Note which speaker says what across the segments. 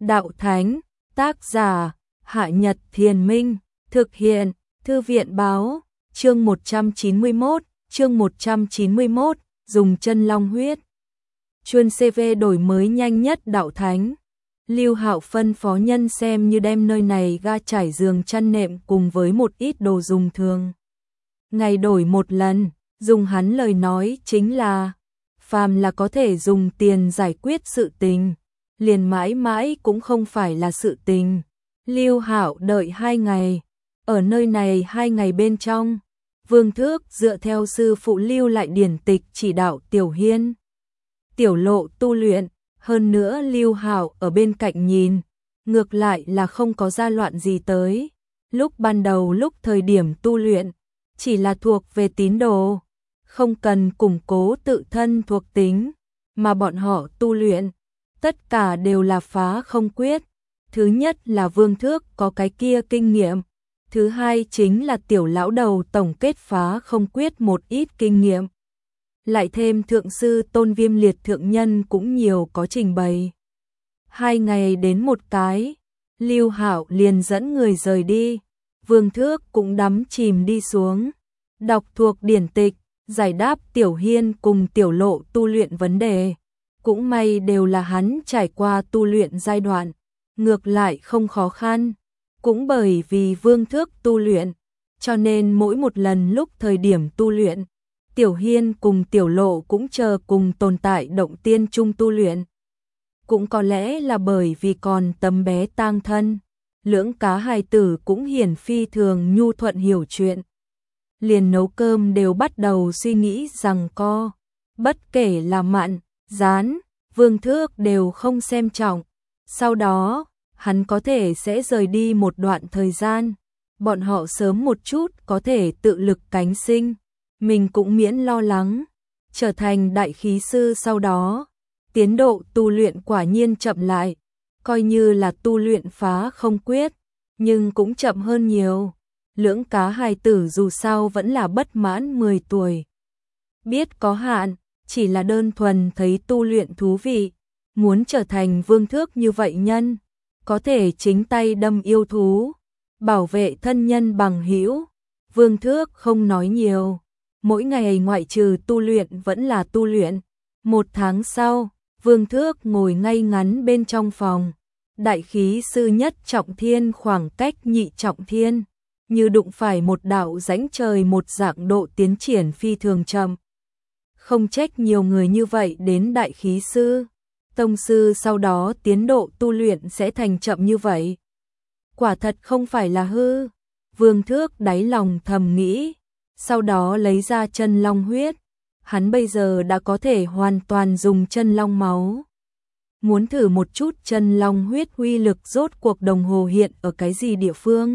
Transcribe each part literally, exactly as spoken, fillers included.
Speaker 1: Đạo Thánh, tác giả, Hạ Nhật Thiền Minh, thực hiện, Thư viện Báo, chương một trăm chín mươi mốt, chương một trăm chín mươi mốt, dùng chân long huyết. Chuyên xê vê đổi mới nhanh nhất Đạo Thánh. Lưu Hạo phân phó nhân xem như đem nơi này ga trải giường chăn nệm cùng với một ít đồ dùng thường. Ngày đổi một lần, dùng hắn lời nói chính là, phàm là có thể dùng tiền giải quyết sự tình, liền mãi mãi cũng không phải là sự tình. Lưu Hạo đợi hai ngày, ở nơi này hai ngày bên trong, Vương Thước dựa theo sư phụ lưu lại điển tịch chỉ đạo Tiểu Hiên, Tiểu Lộ tu luyện, hơn nữa Lưu Hạo ở bên cạnh nhìn, ngược lại là không có ra loạn gì tới. Lúc ban đầu lúc thời điểm tu luyện, chỉ là thuộc về tín đồ, không cần củng cố tự thân thuộc tính, mà bọn họ tu luyện, tất cả đều là phá không quyết. Thứ nhất là Vương Thước có cái kia kinh nghiệm, thứ hai chính là tiểu lão đầu tổng kết phá không quyết một ít kinh nghiệm. Lại thêm thượng sư Tôn Viêm Liệt thượng nhân cũng nhiều có trình bày. Hai ngày đến một cái, Lưu Hạo liền dẫn người rời đi, Vương Thước cũng đắm chìm đi xuống, đọc thuộc điển tịch, giải đáp Tiểu Hiên cùng Tiểu Lộ tu luyện vấn đề. Cũng may đều là hắn trải qua tu luyện giai đoạn, ngược lại không khó khăn. Cũng bởi vì Vương Thước tu luyện, cho nên mỗi một lần lúc thời điểm tu luyện, Tiểu Hiên cùng Tiểu Lộ cũng chờ cùng tồn tại động tiên chung tu luyện. Cũng có lẽ là bởi vì còn tấm bé tang thân, lưỡng cá hài tử cũng hiển phi thường nhu thuận hiểu chuyện. Liền nấu cơm đều bắt đầu suy nghĩ rằng co, bất kể là mặn, rán, Vương Thước đều không xem trọng. Sau đó, hắn có thể sẽ rời đi một đoạn thời gian, bọn họ sớm một chút có thể tự lực cánh sinh, mình cũng miễn lo lắng, trở thành đại khí sư. Sau đó, tiến độ tu luyện quả nhiên chậm lại, coi như là tu luyện phá không quyết, nhưng cũng chậm hơn nhiều. Lưỡng cá hài tử dù sao vẫn là bất mãn mười tuổi. Biết có hạn, chỉ là đơn thuần thấy tu luyện thú vị, muốn trở thành Vương Thước như vậy nhân, có thể chính tay đâm yêu thú, bảo vệ thân nhân bằng hữu. Vương Thước không nói nhiều, mỗi ngày ngoại trừ tu luyện vẫn là tu luyện. Một tháng sau, Vương Thước ngồi ngay ngắn bên trong phòng, đại khí sư nhất trọng thiên khoảng cách nhị trọng thiên, như đụng phải một đạo rãnh trời một dạng độ tiến triển phi thường chậm. Không trách nhiều người như vậy đến đại khí sư, tông sư sau đó tiến độ tu luyện sẽ thành chậm như vậy. Quả thật không phải là hư, Vương Thước đáy lòng thầm nghĩ, sau đó lấy ra chân long huyết, hắn bây giờ đã có thể hoàn toàn dùng chân long máu. Muốn thử một chút chân long huyết uy lực rốt cuộc đồng hồ hiện ở cái gì địa phương.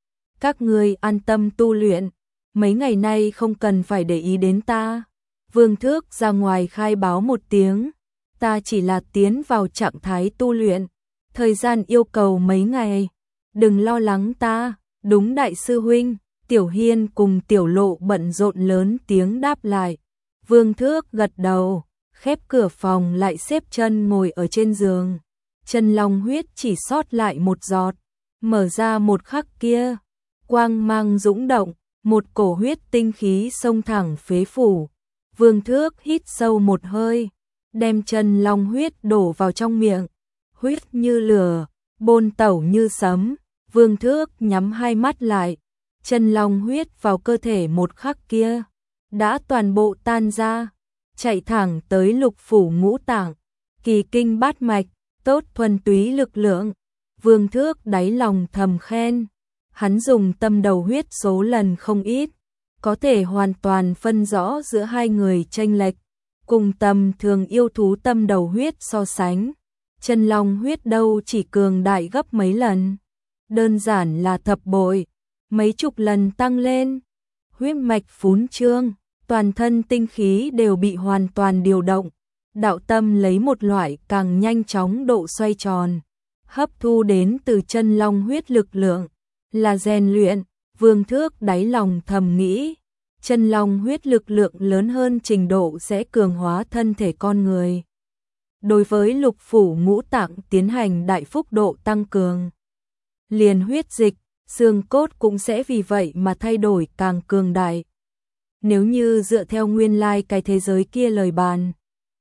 Speaker 1: Các ngươi an tâm tu luyện, mấy ngày nay không cần phải để ý đến ta. Vương Thước ra ngoài khai báo một tiếng, ta chỉ là tiến vào trạng thái tu luyện, thời gian yêu cầu mấy ngày, đừng lo lắng ta. Đúng đại sư huynh. Tiểu Hiên cùng Tiểu Lộ bận rộn lớn tiếng đáp lại. Vương Thước gật đầu, khép cửa phòng lại xếp chân ngồi ở trên giường. Chân long huyết chỉ sót lại một giọt, mở ra một khắc kia, quang mang dũng động, một cổ huyết tinh khí xông thẳng phế phủ. Vương Thước hít sâu một hơi, đem chân long huyết đổ vào trong miệng, huyết như lửa, bôn tẩu như sấm. Vương Thước nhắm hai mắt lại, chân long huyết vào cơ thể một khắc kia, đã toàn bộ tan ra, chạy thẳng tới lục phủ ngũ tạng, kỳ kinh bát mạch, tốt thuần túy lực lượng. Vương Thước đáy lòng thầm khen, hắn dùng tâm đầu huyết số lần không ít, có thể hoàn toàn phân rõ giữa hai người chênh lệch, cùng tầm thường yêu thú tâm đầu huyết so sánh, chân long huyết đâu chỉ cường đại gấp mấy lần, đơn giản là thập bội, mấy chục lần tăng lên. Huyết mạch phún trương, toàn thân tinh khí đều bị hoàn toàn điều động, đạo tâm lấy một loại càng nhanh chóng độ xoay tròn, hấp thu đến từ chân long huyết lực lượng, là rèn luyện. Vương Thước đáy lòng thầm nghĩ, chân long huyết lực lượng lớn hơn trình độ sẽ cường hóa thân thể con người. đối với lục phủ ngũ tạng tiến hành đại phúc độ tăng cường. Liền huyết dịch, xương cốt cũng sẽ vì vậy mà thay đổi càng cường đại. Nếu như dựa theo nguyên lai cái thế giới kia lời bàn,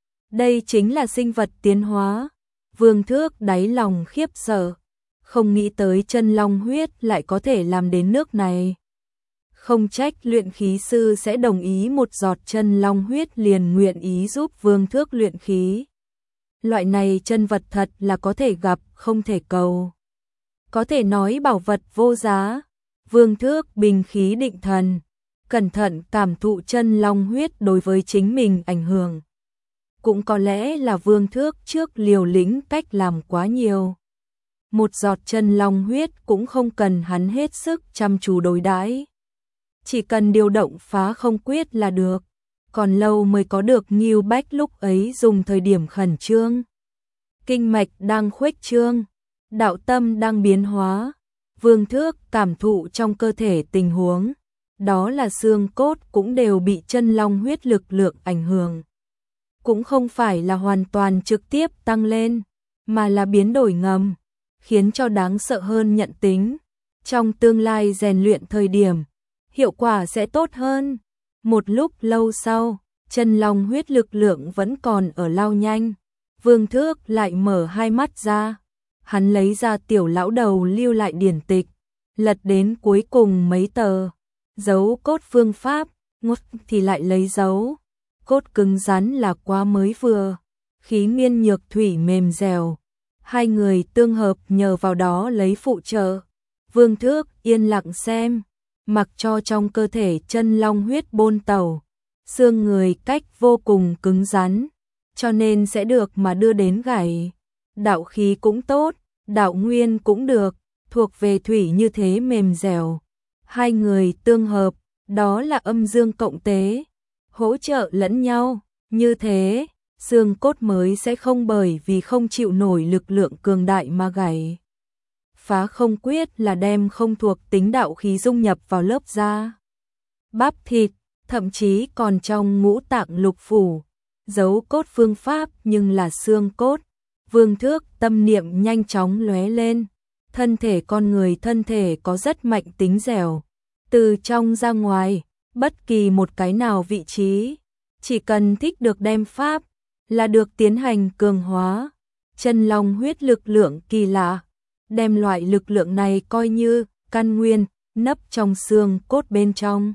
Speaker 1: đây chính là sinh vật tiến hóa. Vương Thước đáy lòng khiếp sợ, không nghĩ tới chân long huyết lại có thể làm đến nước này. Không trách luyện khí sư sẽ đồng ý một giọt chân long huyết liền nguyện ý giúp Vương Thước luyện khí. Loại này chân vật thật là có thể gặp, không thể cầu. Có thể nói bảo vật vô giá. Vương Thước bình khí định thần, cẩn thận cảm thụ chân long huyết đối với chính mình ảnh hưởng. Cũng có lẽ là Vương Thước trước liều lĩnh cách làm quá nhiều. Một giọt chân long huyết cũng không cần hắn hết sức chăm chú đối đãi, chỉ cần điều động phá không quyết là được. Còn lâu mới có được Ngưu Bách lúc ấy dùng thời điểm khẩn trương. Kinh mạch đang khuếch trương, đạo tâm đang biến hóa. Vương Thước cảm thụ trong cơ thể tình huống, đó là xương cốt cũng đều bị chân long huyết lực lượng ảnh hưởng. Cũng không phải là hoàn toàn trực tiếp tăng lên, mà là biến đổi ngầm, khiến cho đáng sợ hơn nhận tính. Trong tương lai rèn luyện thời điểm, hiệu quả sẽ tốt hơn. Một lúc lâu sau, chân long huyết lực lượng vẫn còn ở lao nhanh. Vương Thước lại mở hai mắt ra. Hắn lấy ra tiểu lão đầu lưu lại điển tịch, lật đến cuối cùng mấy tờ. Dấu cốt phương pháp, ngốt thì lại lấy dấu. Cốt cứng rắn là quá mới vừa, khí miên nhược thủy mềm dẻo. Hai người tương hợp nhờ vào đó lấy phụ trợ. Vương Thước yên lặng xem, mặc cho trong cơ thể chân long huyết bôn tẩu. Xương người cách vô cùng cứng rắn, cho nên sẽ được mà đưa đến gãy. Đạo khí cũng tốt, đạo nguyên cũng được, thuộc về thủy như thế mềm dẻo. Hai người tương hợp, đó là âm dương cộng tế, hỗ trợ lẫn nhau, như thế, xương cốt mới sẽ không bởi vì không chịu nổi lực lượng cường đại mà gãy. Phá không quyết là đem không thuộc tính đạo khí dung nhập vào lớp da, bắp thịt, thậm chí còn trong ngũ tạng lục phủ. Dấu cốt phương pháp nhưng là xương cốt. Vương Thước tâm niệm nhanh chóng lóe lên. Thân thể con người thân thể có rất mạnh tính dẻo. Từ trong ra ngoài, bất kỳ một cái nào vị trí, chỉ cần thích được đem pháp, là được tiến hành cường hóa. Chân long huyết lực lượng kỳ lạ, đem loại lực lượng này coi như căn nguyên, nấp trong xương cốt bên trong.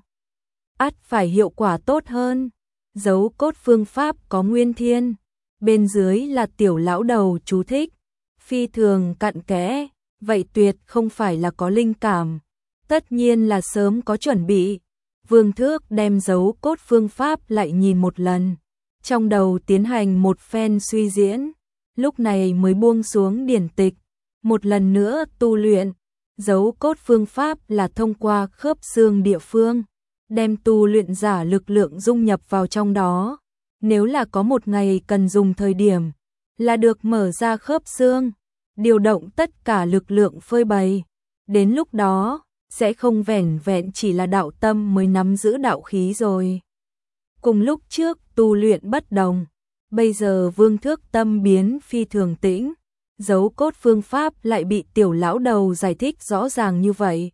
Speaker 1: Ắt phải hiệu quả tốt hơn. Dấu cốt phương pháp có nguyên thiên, bên dưới là tiểu lão đầu chú thích, phi thường cặn kẽ, vậy tuyệt không phải là có linh cảm, tất nhiên là sớm có chuẩn bị. Vương Thước đem dấu cốt phương pháp lại nhìn một lần, trong đầu tiến hành một phen suy diễn, lúc này mới buông xuống điển tịch, một lần nữa tu luyện. Dấu cốt phương pháp là thông qua khớp xương địa phương, đem tu luyện giả lực lượng dung nhập vào trong đó. Nếu là có một ngày cần dùng thời điểm, là được mở ra khớp xương, điều động tất cả lực lượng phơi bày. Đến lúc đó, sẽ không vẻn vẹn chỉ là đạo tâm mới nắm giữ đạo khí rồi. Cùng lúc trước tu luyện bất đồng, bây giờ Vương Thước tâm biến phi thường tĩnh, dấu cốt phương pháp lại bị tiểu lão đầu giải thích rõ ràng như vậy.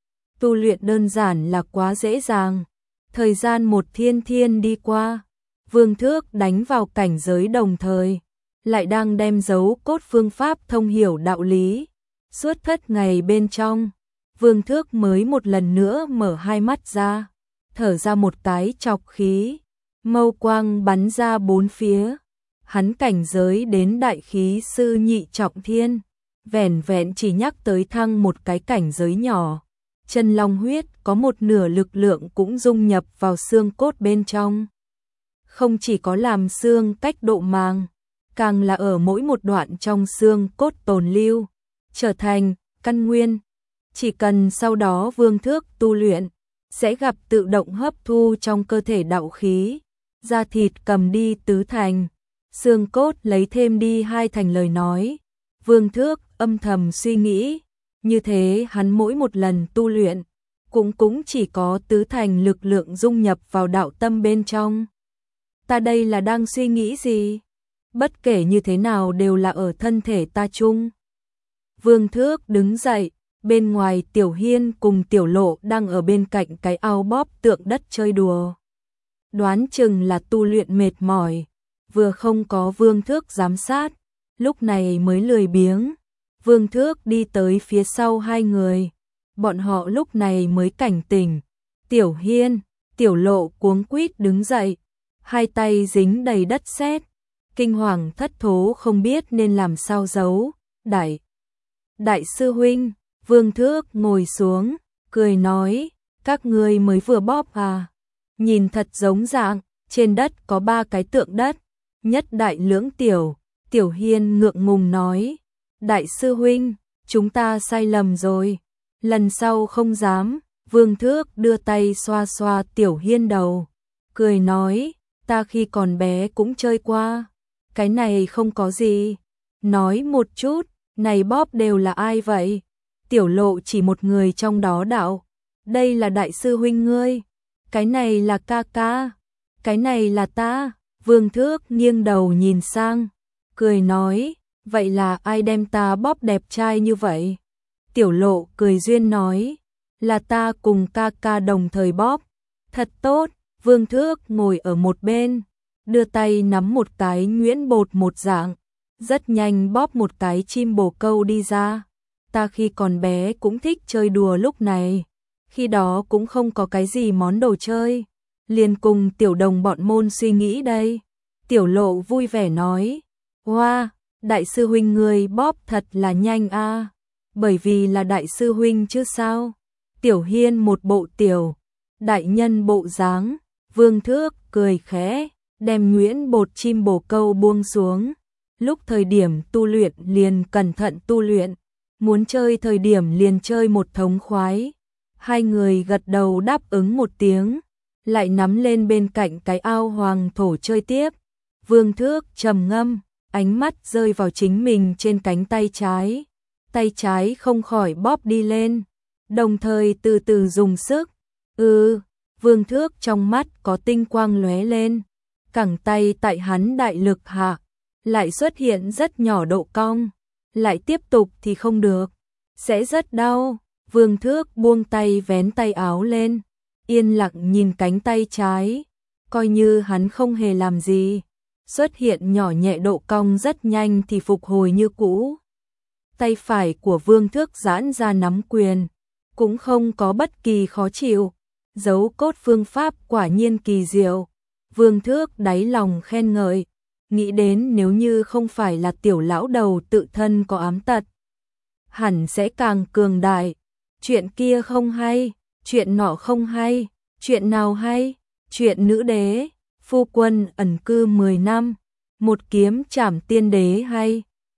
Speaker 1: Tu luyện đơn giản là quá dễ dàng. Thời gian một thiên thiên đi qua, Vương Thước đánh vào cảnh giới đồng thời, lại đang đem dấu cốt phương pháp thông hiểu đạo lý. Suốt thất ngày bên trong, Vương Thước mới một lần nữa mở hai mắt ra, thở ra một cái chọc khí, mâu quang bắn ra bốn phía. Hắn cảnh giới đến đại khí sư nhị trọng thiên, vẻn vẹn chỉ nhắc tới thăng một cái cảnh giới nhỏ. Chân long huyết có một nửa lực lượng cũng dung nhập vào xương cốt bên trong. Không chỉ có làm xương cách độ màng, càng là ở mỗi một đoạn trong xương cốt tồn lưu, trở thành căn nguyên. Chỉ cần sau đó Vương Thước tu luyện, sẽ gặp tự động hấp thu trong cơ thể đạo khí, da thịt cầm đi tứ thành, xương cốt lấy thêm đi hai thành lời nói. Vương Thước âm thầm suy nghĩ, như thế hắn mỗi một lần tu luyện, cũng cũng chỉ có tứ thành lực lượng dung nhập vào đạo tâm bên trong. Ta đây là đang suy nghĩ gì? bất kể như thế nào đều là ở thân thể ta chung. Vương Thước đứng dậy, bên ngoài Tiểu Hiên cùng Tiểu Lộ đang ở bên cạnh cái ao bóp tượng đất chơi đùa. Đoán chừng là tu luyện mệt mỏi, vừa không có Vương Thước giám sát, lúc này mới lười biếng. Vương Thước đi tới phía sau hai người, bọn họ lúc này mới cảnh tỉnh. Tiểu Hiên, Tiểu Lộ cuống quýt đứng dậy, hai tay dính đầy đất sét, kinh hoàng thất thố không biết nên làm sao giấu. Đại, đại sư huynh, Vương Thước ngồi xuống, cười nói, các ngươi mới vừa bóp à, nhìn thật giống dạng, trên đất có ba cái tượng đất, nhất đại lưỡng tiểu. Tiểu Hiên ngượng ngùng nói, đại sư huynh, chúng ta sai lầm rồi, lần sau không dám. Vương Thước đưa tay xoa xoa Tiểu Hiên đầu, cười nói, ta khi còn bé cũng chơi qua, cái này không có gì. Nói một chút, này bóp đều là ai vậy? Tiểu Lộ chỉ một người trong đó đạo, đây là đại sư huynh ngươi, cái này là ca ca, cái này là ta. Vương Thước nghiêng đầu nhìn sang, cười nói, vậy là ai đem ta bóp đẹp trai như vậy? Tiểu Lộ cười duyên nói, là ta cùng ca ca đồng thời bóp, thật tốt. Vương Thước ngồi ở một bên, đưa tay nắm một cái nhuyễn bột một dạng, rất nhanh bóp một cái chim bồ câu đi ra. Ta khi còn bé cũng thích chơi đùa lúc này, khi đó cũng không có cái gì món đồ chơi, liền cùng tiểu đồng bọn môn suy nghĩ đây. Tiểu Lộ vui vẻ nói, hoa, wow, đại sư huynh người bóp thật là nhanh a, bởi vì là đại sư huynh chứ sao. Tiểu Hiên một bộ tiểu đại nhân bộ dáng. Vương Thước cười khẽ, đem nhuyễn bột chim bồ câu buông xuống. Lúc thời điểm tu luyện liền cẩn thận tu luyện, muốn chơi thời điểm liền chơi một thống khoái. Hai người gật đầu đáp ứng một tiếng, lại nắm lên bên cạnh cái ao hoàng thổ chơi tiếp. Vương Thước trầm ngâm, ánh mắt rơi vào chính mình trên cánh tay trái, tay trái không khỏi bóp đi lên, đồng thời từ từ dùng sức. Ừ, Vương Thước trong mắt có tinh quang lóe lên, cẳng tay tại hắn đại lực hạ, lại xuất hiện rất nhỏ độ cong, lại tiếp tục thì không được, sẽ rất đau. Vương Thước buông tay vén tay áo lên, yên lặng nhìn cánh tay trái, coi như hắn không hề làm gì, xuất hiện nhỏ nhẹ độ cong rất nhanh thì phục hồi như cũ. Tay phải của Vương Thước giãn ra nắm quyền, cũng không có bất kỳ khó chịu, dấu cốt phương pháp quả nhiên kỳ diệu. Vương Thước đáy lòng khen ngợi, nghĩ đến nếu như không phải là tiểu lão đầu tự thân có ám tật, hẳn sẽ càng cường đại. Chuyện kia không hay, chuyện nọ không hay, chuyện nào hay? Chuyện nữ đế, phu quân ẩn cư mười năm, một kiếm trảm tiên đế hay?